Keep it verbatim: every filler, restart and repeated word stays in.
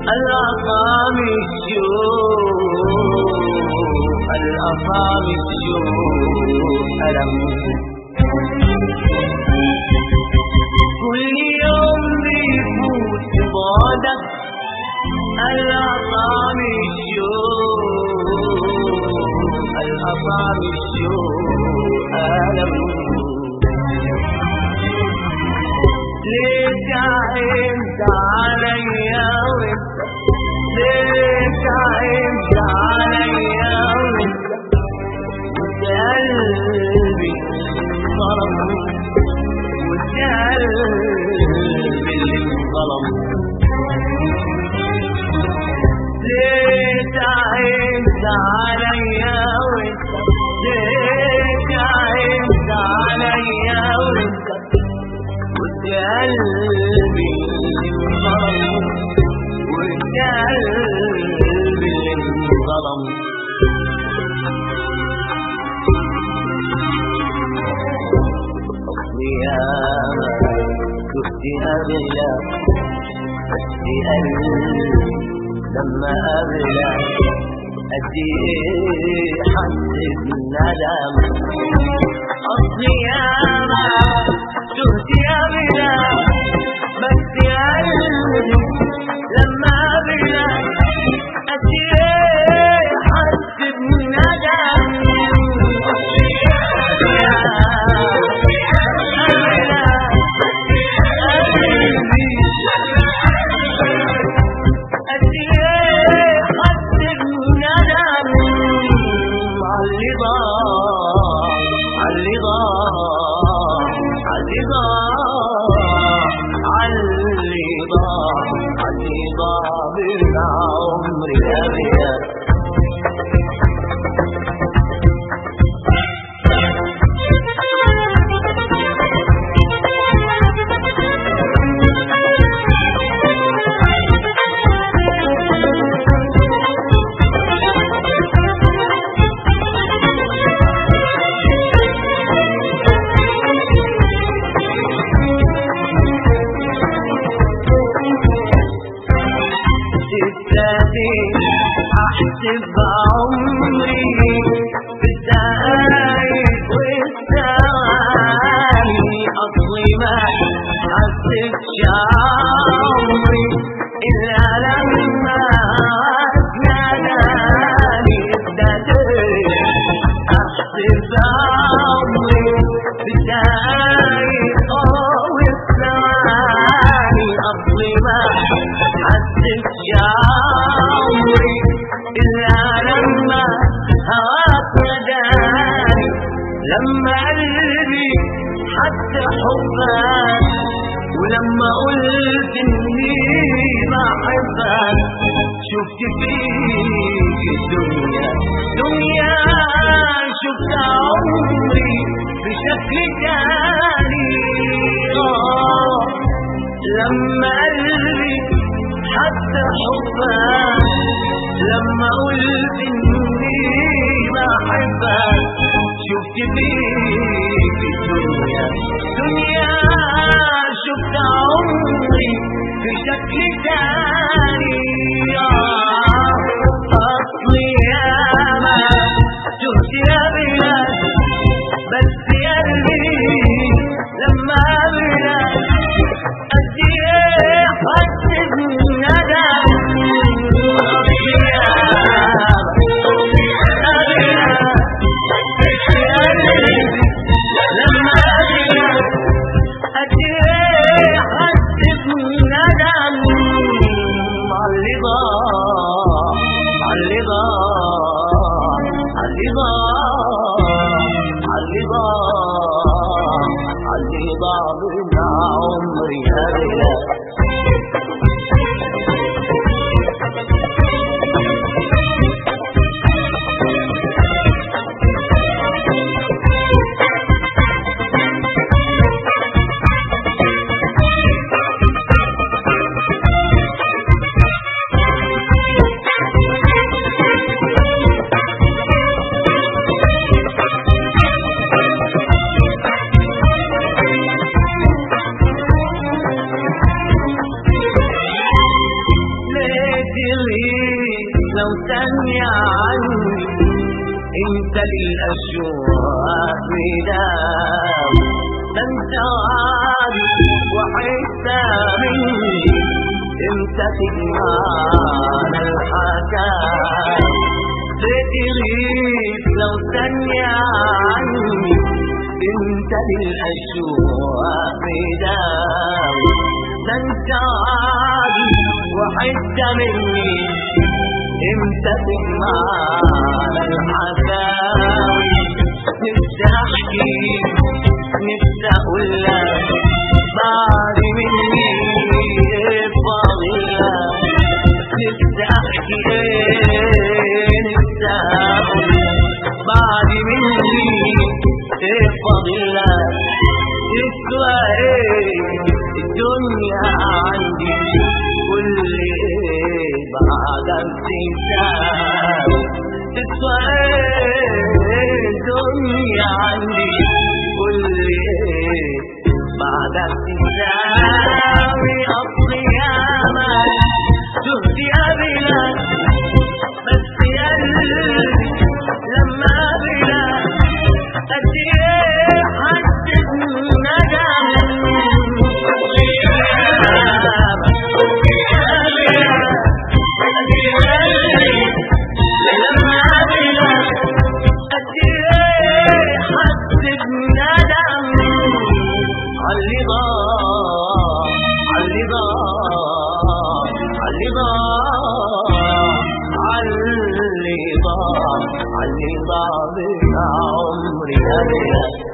الأصامي الشوق الأصامي الشوق ألم كل يوم بيفوت بعدك الأصامي الشوق الأصامي الشوق ألم ليك عينت عليا وانت ليك عينت عليا وانت قلبي ظلم وانت قلبي اللي ظلم ليك عينت عليا وانت ليك عينت عليا وانت قلبي انظلم وانت قلبي انظلم اصلي يا شفت اغلى بس قلبي لما اغلى قد ايه حسيت ندم اصلي يا شفت يا بلا بس يا قلبي لما بلا قد ايه حس بندم يا قلبي قد ايه حس بندم عاللي ضاع عاللي ضاع عاللي ضاع عاللي ضاع عاللي ضاع من عمري الأبيض احسب عمري بالدقايق والثواني اصلي ما حسبش عمري الا لما ناداني ابتديت احسب عمري بالدقايق والثواني اصلي ما حسبش عمري إلا لما هواك نداني لما قلبي حتى حبك ولما قلت إني بحبك شفت فيك الدنيا دنيا شفت عمري بشكل تاني آه لما قلبي حتى حبك لما قلت اني بحبك شفت فيك الدنيا دنيا شفت عمري في شكل تاني اصلي ياما شفت يا بلاد بس يا قلبي لما بلاد قد ايه حسيت بندم لما قد ايه حسيت بندم للأشواق ميدان انت عادي وحتى مني انت تجمعنا الحكاية تغيب لو ثانية عني انت للأشواق ميدان انت عادي وحتى مني انت تجمعنا الحكاوي نفسي احكي نفسي اقول لك بعد مني ايه فاضل لك نفسي احكي ايه نفسي اقول بعد مني ايه فاضل لك تسوى ايه الدنيا عندي كل ايه بعدك تنساوي تسوى ايه الدنيا عندي كل ايه بعدك تنساوي اصلي ياما شفت قبلك بس يا قلبي لما قبلك قد ايه حسيت ندم علي ضاع بنا عمري أبيض